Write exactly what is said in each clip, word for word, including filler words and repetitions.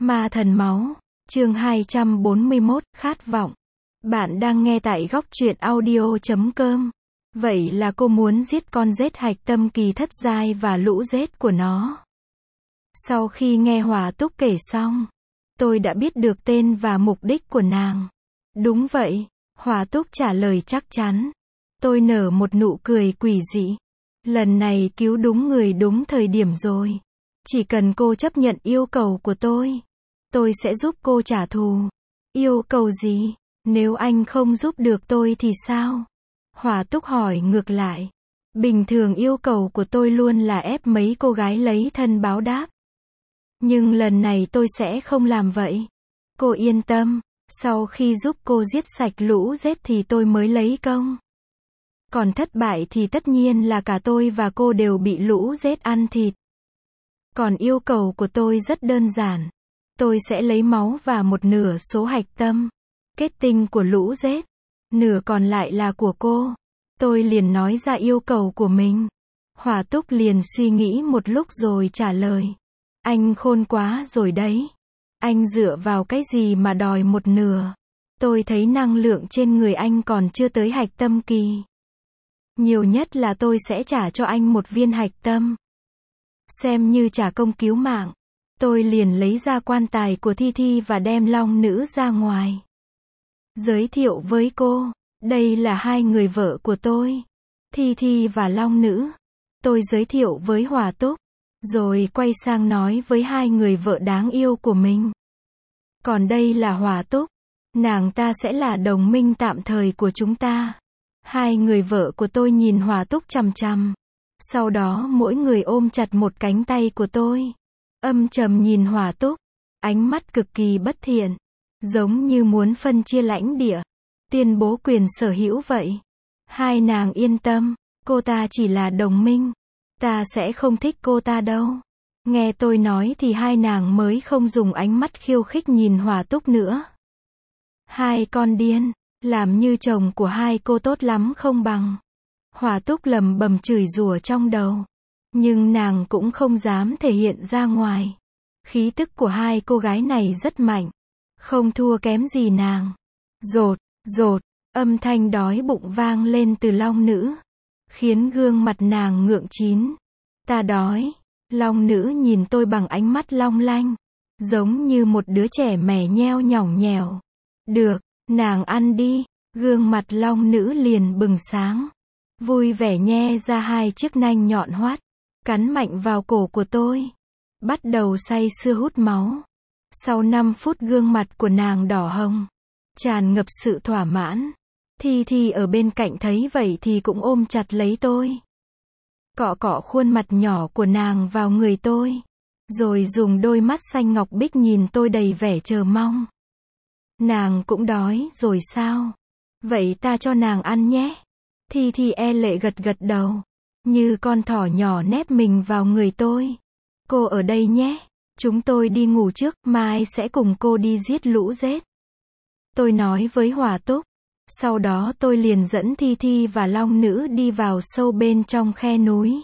Ma thần máu, chương hai trăm bốn mươi mốt, khát vọng. Bạn đang nghe tại góc truyện audio chấm com. Vậy là cô muốn giết con rết hạch tâm kỳ thất giai và lũ rết của nó. Sau khi nghe Hỏa Túc kể xong, tôi đã biết được tên và mục đích của nàng. Đúng vậy, Hỏa Túc trả lời chắc chắn. Tôi nở một nụ cười quỷ dị. Lần này cứu đúng người đúng thời điểm rồi. Chỉ cần cô chấp nhận yêu cầu của tôi, tôi sẽ giúp cô trả thù. Yêu cầu gì? Nếu anh không giúp được tôi thì sao? Hỏa Túc hỏi ngược lại. Bình thường yêu cầu của tôi luôn là ép mấy cô gái lấy thân báo đáp. Nhưng lần này tôi sẽ không làm vậy. Cô yên tâm, sau khi giúp cô giết sạch lũ rết thì tôi mới lấy công. Còn thất bại thì tất nhiên là cả tôi và cô đều bị lũ rết ăn thịt. Còn yêu cầu của tôi rất đơn giản. Tôi sẽ lấy máu và một nửa số hạch tâm, kết tinh của lũ rết. Nửa còn lại là của cô. Tôi liền nói ra yêu cầu của mình. Hỏa Túc liền suy nghĩ một lúc rồi trả lời. Anh khôn quá rồi đấy. Anh dựa vào cái gì mà đòi một nửa? Tôi thấy năng lượng trên người anh còn chưa tới hạch tâm kỳ. Nhiều nhất là tôi sẽ trả cho anh một viên hạch tâm. Xem như trả công cứu mạng. Tôi liền lấy ra quan tài của Thi Thi và đem Long Nữ ra ngoài. Giới thiệu với cô, đây là hai người vợ của tôi. Thi Thi và Long Nữ. Tôi giới thiệu với Hỏa Túc. Rồi quay sang nói với hai người vợ đáng yêu của mình. Còn đây là Hỏa Túc. Nàng ta sẽ là đồng minh tạm thời của chúng ta. Hai người vợ của tôi nhìn Hỏa Túc chằm chằm. Sau đó mỗi người ôm chặt một cánh tay của tôi. Âm trầm nhìn Hỏa Túc. Ánh mắt cực kỳ bất thiện. Giống như muốn phân chia lãnh địa. Tuyên bố quyền sở hữu vậy. Hai nàng yên tâm. Cô ta chỉ là đồng minh. Ta sẽ không thích cô ta đâu. Nghe tôi nói thì hai nàng mới không dùng ánh mắt khiêu khích nhìn Hỏa Túc nữa. Hai con điên. Làm như chồng của hai cô tốt lắm không bằng. Hỏa Túc lầm bầm chửi rủa trong đầu. Nhưng nàng cũng không dám thể hiện ra ngoài. Khí tức của hai cô gái này rất mạnh. Không thua kém gì nàng. Rột, rột, âm thanh đói bụng vang lên từ Long Nữ. Khiến gương mặt nàng ngượng chín. Ta đói. Long Nữ nhìn tôi bằng ánh mắt long lanh. Giống như một đứa trẻ mè nheo nhỏng nhèo. Được, nàng ăn đi. Gương mặt Long Nữ liền bừng sáng. Vui vẻ nhe ra hai chiếc nanh nhọn hoắt. Cắn mạnh vào cổ của tôi. Bắt đầu say sưa hút máu. Sau năm phút gương mặt của nàng đỏ hồng. Tràn ngập sự thỏa mãn. Thi Thi ở bên cạnh thấy vậy thì cũng ôm chặt lấy tôi. Cọ cọ khuôn mặt nhỏ của nàng vào người tôi. Rồi dùng đôi mắt xanh ngọc bích nhìn tôi đầy vẻ chờ mong. Nàng cũng đói rồi sao? Vậy ta cho nàng ăn nhé. Thi Thi e lệ gật gật đầu. Như con thỏ nhỏ nép mình vào người tôi. Cô ở đây nhé. Chúng tôi đi ngủ trước, mai sẽ cùng cô đi giết lũ rết. Tôi nói với Hỏa Túc. Sau đó tôi liền dẫn Thi Thi và Long Nữ đi vào sâu bên trong khe núi.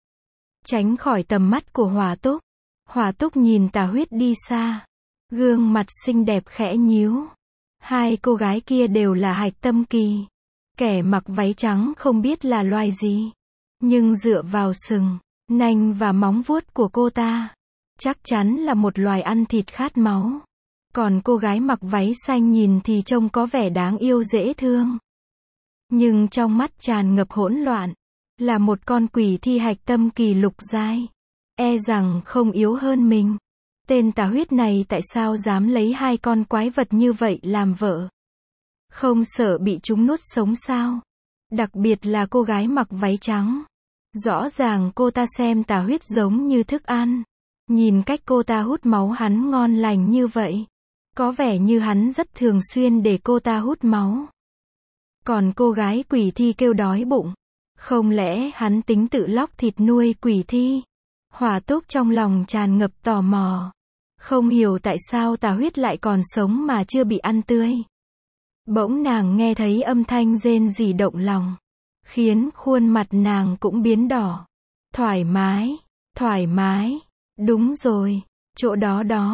Tránh khỏi tầm mắt của Hỏa Túc. Hỏa Túc nhìn Tà Huyết đi xa. Gương mặt xinh đẹp khẽ nhíu. Hai cô gái kia đều là hạch tâm kỳ. Kẻ mặc váy trắng không biết là loài gì. Nhưng dựa vào sừng, nanh và móng vuốt của cô ta, chắc chắn là một loài ăn thịt khát máu. Còn cô gái mặc váy xanh nhìn thì trông có vẻ đáng yêu dễ thương. Nhưng trong mắt tràn ngập hỗn loạn. Là một con quỷ thi hạch tâm kỳ lục giai. E rằng không yếu hơn mình. Tên Tà Huyết này tại sao dám lấy hai con quái vật như vậy làm vợ? Không sợ bị chúng nuốt sống sao? Đặc biệt là cô gái mặc váy trắng. Rõ ràng cô ta xem Tà Huyết giống như thức ăn. Nhìn cách cô ta hút máu hắn ngon lành như vậy. Có vẻ như hắn rất thường xuyên để cô ta hút máu. Còn cô gái quỷ thi kêu đói bụng. Không lẽ hắn tính tự lóc thịt nuôi quỷ thi? Hỏa Túc trong lòng tràn ngập tò mò. Không hiểu tại sao Tà Huyết lại còn sống mà chưa bị ăn tươi. Bỗng nàng nghe thấy âm thanh rên rỉ động lòng. Khiến khuôn mặt nàng cũng biến đỏ. Thoải mái, thoải mái. Đúng rồi, chỗ đó đó.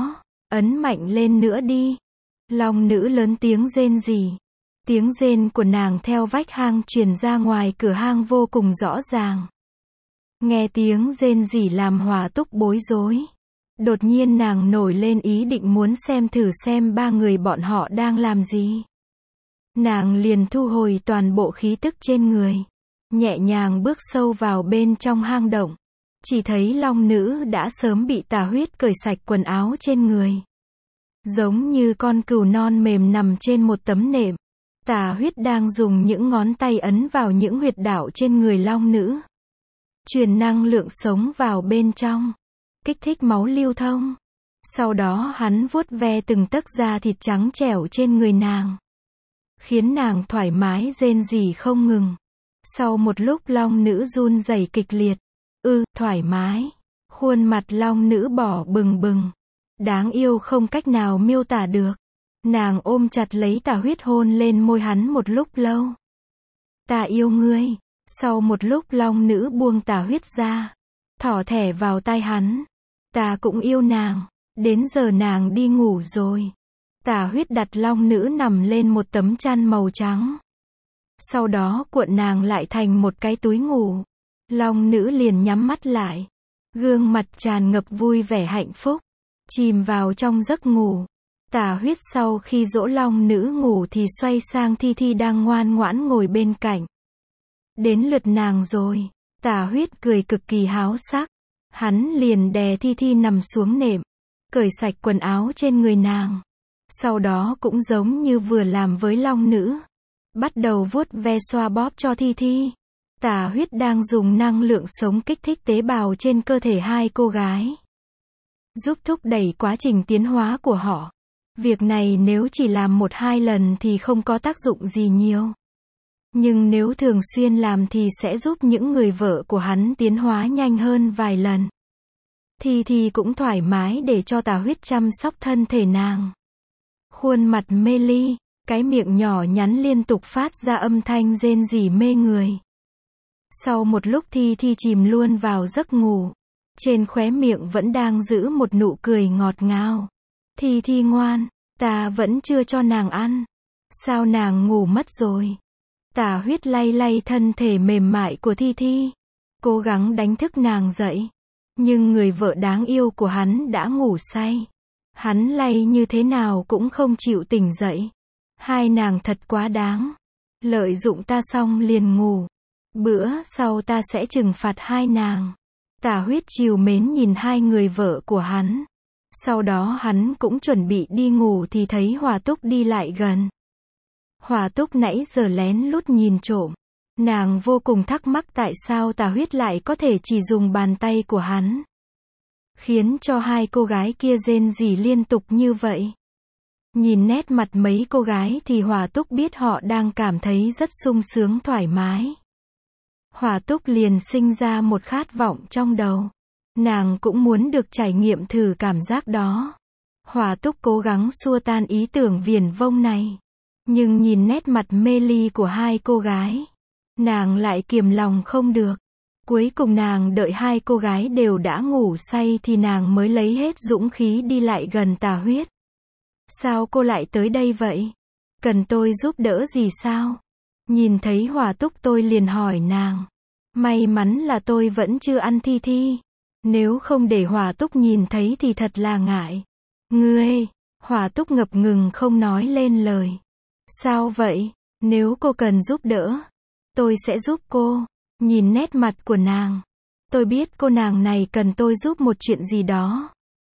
Ấn mạnh lên nữa đi. Long nữ lớn tiếng rên rỉ. Tiếng rên của nàng theo vách hang truyền ra ngoài cửa hang vô cùng rõ ràng. Nghe tiếng rên rỉ làm Hỏa Túc bối rối. Đột nhiên nàng nổi lên ý định muốn xem thử xem ba người bọn họ đang làm gì. Nàng liền thu hồi toàn bộ khí tức trên người. Nhẹ nhàng bước sâu vào bên trong hang động. Chỉ thấy long nữ đã sớm bị tà huyết cởi sạch quần áo trên người. Giống như con cừu non mềm nằm trên một tấm nệm. Tà huyết đang dùng những ngón tay ấn vào những huyệt đạo trên người long nữ. Truyền năng lượng sống vào bên trong. Kích thích máu lưu thông. Sau đó hắn vuốt ve từng tấc da thịt trắng trẻo trên người nàng. Khiến nàng thoải mái rên rỉ không ngừng. Sau một lúc long nữ run rẩy kịch liệt. Ư, thoải mái. Khuôn mặt long nữ bỏ bừng bừng. Đáng yêu không cách nào miêu tả được. Nàng ôm chặt lấy tà huyết hôn lên môi hắn một lúc lâu. Ta yêu ngươi. Sau một lúc long nữ buông tà huyết ra. Thỏ thẻ vào tai hắn. Ta cũng yêu nàng. Đến giờ nàng đi ngủ rồi. Tà huyết đặt long nữ nằm lên một tấm chăn màu trắng. Sau đó cuộn nàng lại thành một cái túi ngủ. Long nữ liền nhắm mắt lại. Gương mặt tràn ngập vui vẻ hạnh phúc. Chìm vào trong giấc ngủ. Tà huyết sau khi dỗ long nữ ngủ thì xoay sang Thi Thi đang ngoan ngoãn ngồi bên cạnh. Đến lượt nàng rồi. Tà huyết cười cực kỳ háo sắc. Hắn liền đè Thi Thi nằm xuống nệm. Cởi sạch quần áo trên người nàng. Sau đó cũng giống như vừa làm với long nữ. Bắt đầu vuốt ve xoa bóp cho Thi Thi. Tà huyết đang dùng năng lượng sống kích thích tế bào trên cơ thể hai cô gái. Giúp thúc đẩy quá trình tiến hóa của họ. Việc này nếu chỉ làm một hai lần thì không có tác dụng gì nhiều. Nhưng nếu thường xuyên làm thì sẽ giúp những người vợ của hắn tiến hóa nhanh hơn vài lần. Thì thì cũng thoải mái để cho tà huyết chăm sóc thân thể nàng. Khuôn mặt mê ly, cái miệng nhỏ nhắn liên tục phát ra âm thanh rên rỉ mê người. Sau một lúc Thi Thi chìm luôn vào giấc ngủ. Trên khóe miệng vẫn đang giữ một nụ cười ngọt ngào. Thi Thi ngoan, ta vẫn chưa cho nàng ăn. Sao nàng ngủ mất rồi? Tà huyết lay lay thân thể mềm mại của Thi Thi. Cố gắng đánh thức nàng dậy. Nhưng người vợ đáng yêu của hắn đã ngủ say. Hắn lay như thế nào cũng không chịu tỉnh dậy. Hai nàng thật quá đáng. Lợi dụng ta xong liền ngủ. Bữa sau ta sẽ trừng phạt hai nàng. Tà huyết trìu mến nhìn hai người vợ của hắn. Sau đó hắn cũng chuẩn bị đi ngủ thì thấy Hỏa Túc đi lại gần. Hỏa Túc nãy giờ lén lút nhìn trộm. Nàng vô cùng thắc mắc tại sao tà huyết lại có thể chỉ dùng bàn tay của hắn. Khiến cho hai cô gái kia rên rỉ liên tục như vậy. Nhìn nét mặt mấy cô gái thì Hỏa Túc biết họ đang cảm thấy rất sung sướng thoải mái. Hỏa Túc liền sinh ra một khát vọng trong đầu. Nàng cũng muốn được trải nghiệm thử cảm giác đó. Hỏa Túc cố gắng xua tan ý tưởng viển vông này. Nhưng nhìn nét mặt mê ly của hai cô gái. Nàng lại kiềm lòng không được. Cuối cùng nàng đợi hai cô gái đều đã ngủ say thì nàng mới lấy hết dũng khí đi lại gần tà huyết. Sao cô lại tới đây vậy? Cần tôi giúp đỡ gì sao? Nhìn thấy Hỏa Túc tôi liền hỏi nàng. May mắn là tôi vẫn chưa ăn Thi Thi. Nếu không để Hỏa Túc nhìn thấy thì thật là ngại. Ngươi, Hỏa Túc ngập ngừng không nói lên lời. Sao vậy? Nếu cô cần giúp đỡ, tôi sẽ giúp cô. Nhìn nét mặt của nàng. Tôi biết cô nàng này cần tôi giúp một chuyện gì đó.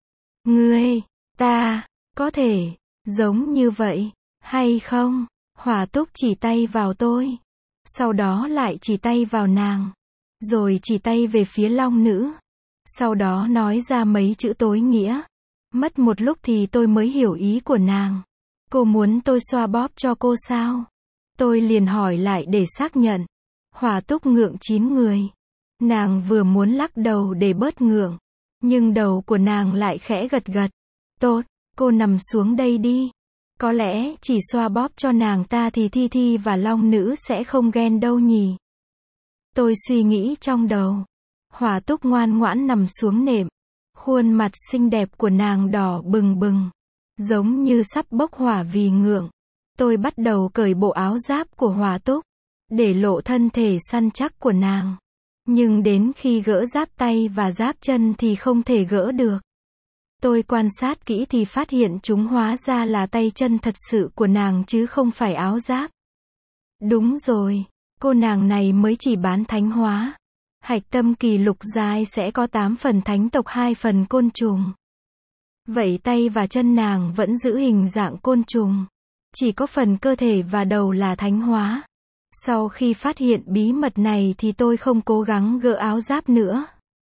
Ngươi, ta, có thể, giống như vậy, hay không? Hỏa Túc chỉ tay vào tôi. Sau đó lại chỉ tay vào nàng. Rồi chỉ tay về phía long nữ. Sau đó nói ra mấy chữ tối nghĩa. Mất một lúc thì tôi mới hiểu ý của nàng. Cô muốn tôi xoa bóp cho cô sao? Tôi liền hỏi lại để xác nhận. Hỏa Túc ngượng chín người. Nàng vừa muốn lắc đầu để bớt ngượng. Nhưng đầu của nàng lại khẽ gật gật. Tốt, cô nằm xuống đây đi. Có lẽ chỉ xoa bóp cho nàng ta thì Thi Thi và long nữ sẽ không ghen đâu nhỉ. Tôi suy nghĩ trong đầu. Hỏa Túc ngoan ngoãn nằm xuống nệm. Khuôn mặt xinh đẹp của nàng đỏ bừng bừng, giống như sắp bốc hỏa vì ngượng. Tôi bắt đầu cởi bộ áo giáp của Hỏa Túc, để lộ thân thể săn chắc của nàng. Nhưng đến khi gỡ giáp tay và giáp chân thì không thể gỡ được. Tôi quan sát kỹ thì phát hiện chúng hóa ra là tay chân thật sự của nàng chứ không phải áo giáp. Đúng rồi, cô nàng này mới chỉ bán thánh hóa. Hạch tâm kỳ lục giai sẽ có tám phần thánh tộc, hai phần côn trùng. Vậy tay và chân nàng vẫn giữ hình dạng côn trùng. Chỉ có phần cơ thể và đầu là thánh hóa. Sau khi phát hiện bí mật này thì tôi không cố gắng gỡ áo giáp nữa,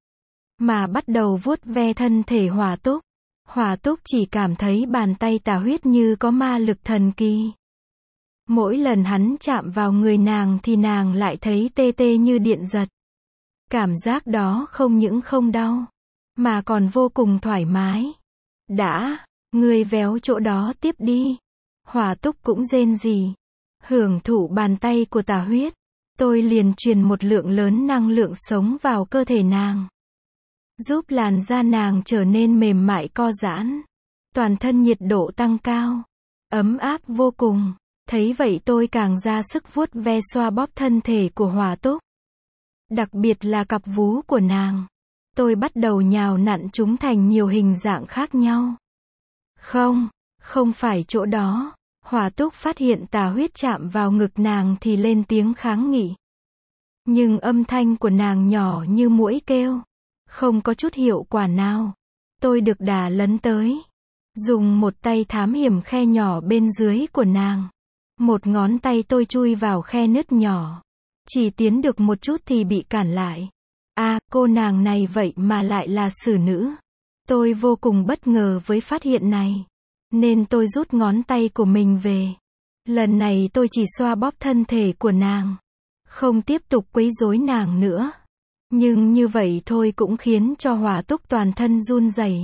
mà bắt đầu vuốt ve thân thể Hỏa Túc. Hỏa Túc chỉ cảm thấy bàn tay Tà Huyết như có ma lực thần kỳ. Mỗi lần hắn chạm vào người nàng thì nàng lại thấy tê tê như điện giật. Cảm giác đó không những không đau, mà còn vô cùng thoải mái. Đã, ngươi véo chỗ đó tiếp đi. Hỏa Túc cũng rên rỉ. Hưởng thụ bàn tay của Tà Huyết, tôi liền truyền một lượng lớn năng lượng sống vào cơ thể nàng, giúp làn da nàng trở nên mềm mại co giãn. Toàn thân nhiệt độ tăng cao, ấm áp vô cùng. Thấy vậy tôi càng ra sức vuốt ve xoa bóp thân thể của Hỏa Túc. Đặc biệt là cặp vú của nàng. Tôi bắt đầu nhào nặn chúng thành nhiều hình dạng khác nhau. Không, không phải chỗ đó. Hỏa Túc phát hiện Tà Huyết chạm vào ngực nàng thì lên tiếng kháng nghị. Nhưng âm thanh của nàng nhỏ như muỗi kêu, không có chút hiệu quả nào. Tôi được đà lấn tới, dùng một tay thám hiểm khe nhỏ bên dưới của nàng. Một ngón tay tôi chui vào khe nứt nhỏ. Chỉ tiến được một chút thì bị cản lại. À, cô nàng này vậy mà lại là xử nữ. Tôi vô cùng bất ngờ với phát hiện này, nên tôi rút ngón tay của mình về. Lần này tôi chỉ xoa bóp thân thể của nàng, không tiếp tục quấy rối nàng nữa. Nhưng như vậy thôi cũng khiến cho Hỏa Túc toàn thân run rẩy,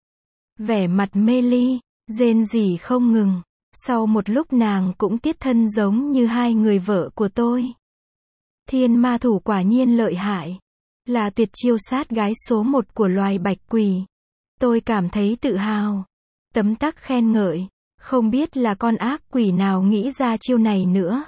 vẻ mặt mê ly, rên rỉ không ngừng. Sau một lúc nàng cũng tiết thân giống như hai người vợ của tôi. Thiên ma thủ quả nhiên lợi hại, là tuyệt chiêu sát gái số một của loài bạch quỷ. Tôi cảm thấy tự hào, tấm tắc khen ngợi, không biết là con ác quỷ nào nghĩ ra chiêu này nữa.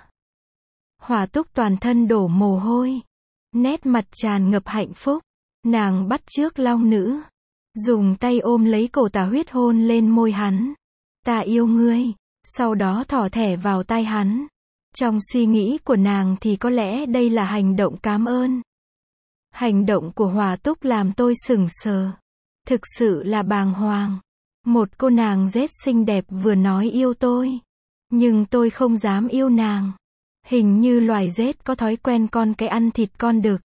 Hỏa Túc toàn thân đổ mồ hôi, nét mặt tràn ngập hạnh phúc. Nàng bắt chước long nữ, dùng tay ôm lấy cổ Tà Huyết hôn lên môi hắn. Ta yêu ngươi. Sau đó thỏ thẻ vào tai hắn. Trong suy nghĩ của nàng thì có lẽ đây là hành động cảm ơn. Hành động của Hỏa Túc làm tôi sững sờ. Thực sự là bàng hoàng. Một cô nàng rết xinh đẹp vừa nói yêu tôi, nhưng tôi không dám yêu nàng. Hình như loài rết có thói quen con cái ăn thịt con đực.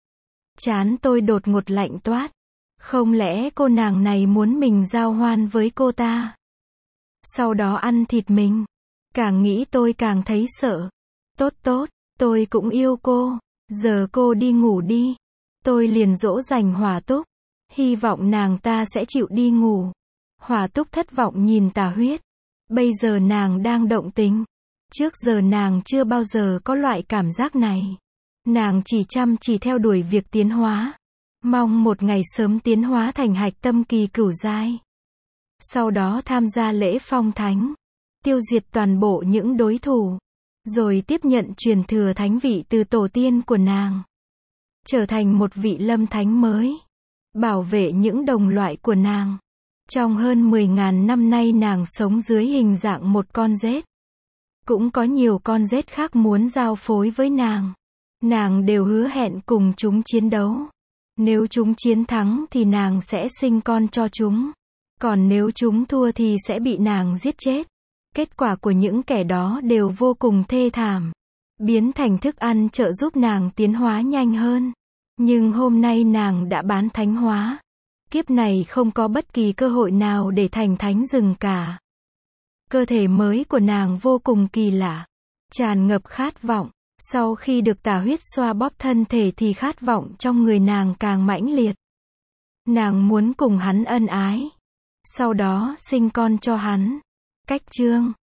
Trán tôi đột ngột lạnh toát. Không lẽ cô nàng này muốn mình giao hoan với cô ta, sau đó ăn thịt mình? Càng nghĩ tôi càng thấy sợ. Tốt tốt, tôi cũng yêu cô. Giờ cô đi ngủ đi. Tôi liền dỗ dành Hỏa Túc, hy vọng nàng ta sẽ chịu đi ngủ. Hỏa Túc thất vọng nhìn Tà Huyết. Bây giờ nàng đang động tình. Trước giờ nàng chưa bao giờ có loại cảm giác này. Nàng chỉ chăm chỉ theo đuổi việc tiến hóa, mong một ngày sớm tiến hóa thành hạch tâm kỳ cửu giai. Sau đó tham gia lễ phong thánh, tiêu diệt toàn bộ những đối thủ, rồi tiếp nhận truyền thừa thánh vị từ tổ tiên của nàng, trở thành một vị lâm thánh mới, bảo vệ những đồng loại của nàng. Trong hơn mười ngàn năm nay nàng sống dưới hình dạng một con rết. Cũng có nhiều con rết khác muốn giao phối với nàng. Nàng đều hứa hẹn cùng chúng chiến đấu. Nếu chúng chiến thắng thì nàng sẽ sinh con cho chúng. Còn nếu chúng thua thì sẽ bị nàng giết chết. Kết quả của những kẻ đó đều vô cùng thê thảm, biến thành thức ăn trợ giúp nàng tiến hóa nhanh hơn. Nhưng hôm nay nàng đã bán thánh hóa. Kiếp này không có bất kỳ cơ hội nào để thành thánh rừng cả. Cơ thể mới của nàng vô cùng kỳ lạ, tràn ngập khát vọng. Sau khi được Tà Huyết xoa bóp thân thể thì khát vọng trong người nàng càng mãnh liệt. Nàng muốn cùng hắn ân ái, sau đó sinh con cho hắn. Cách chương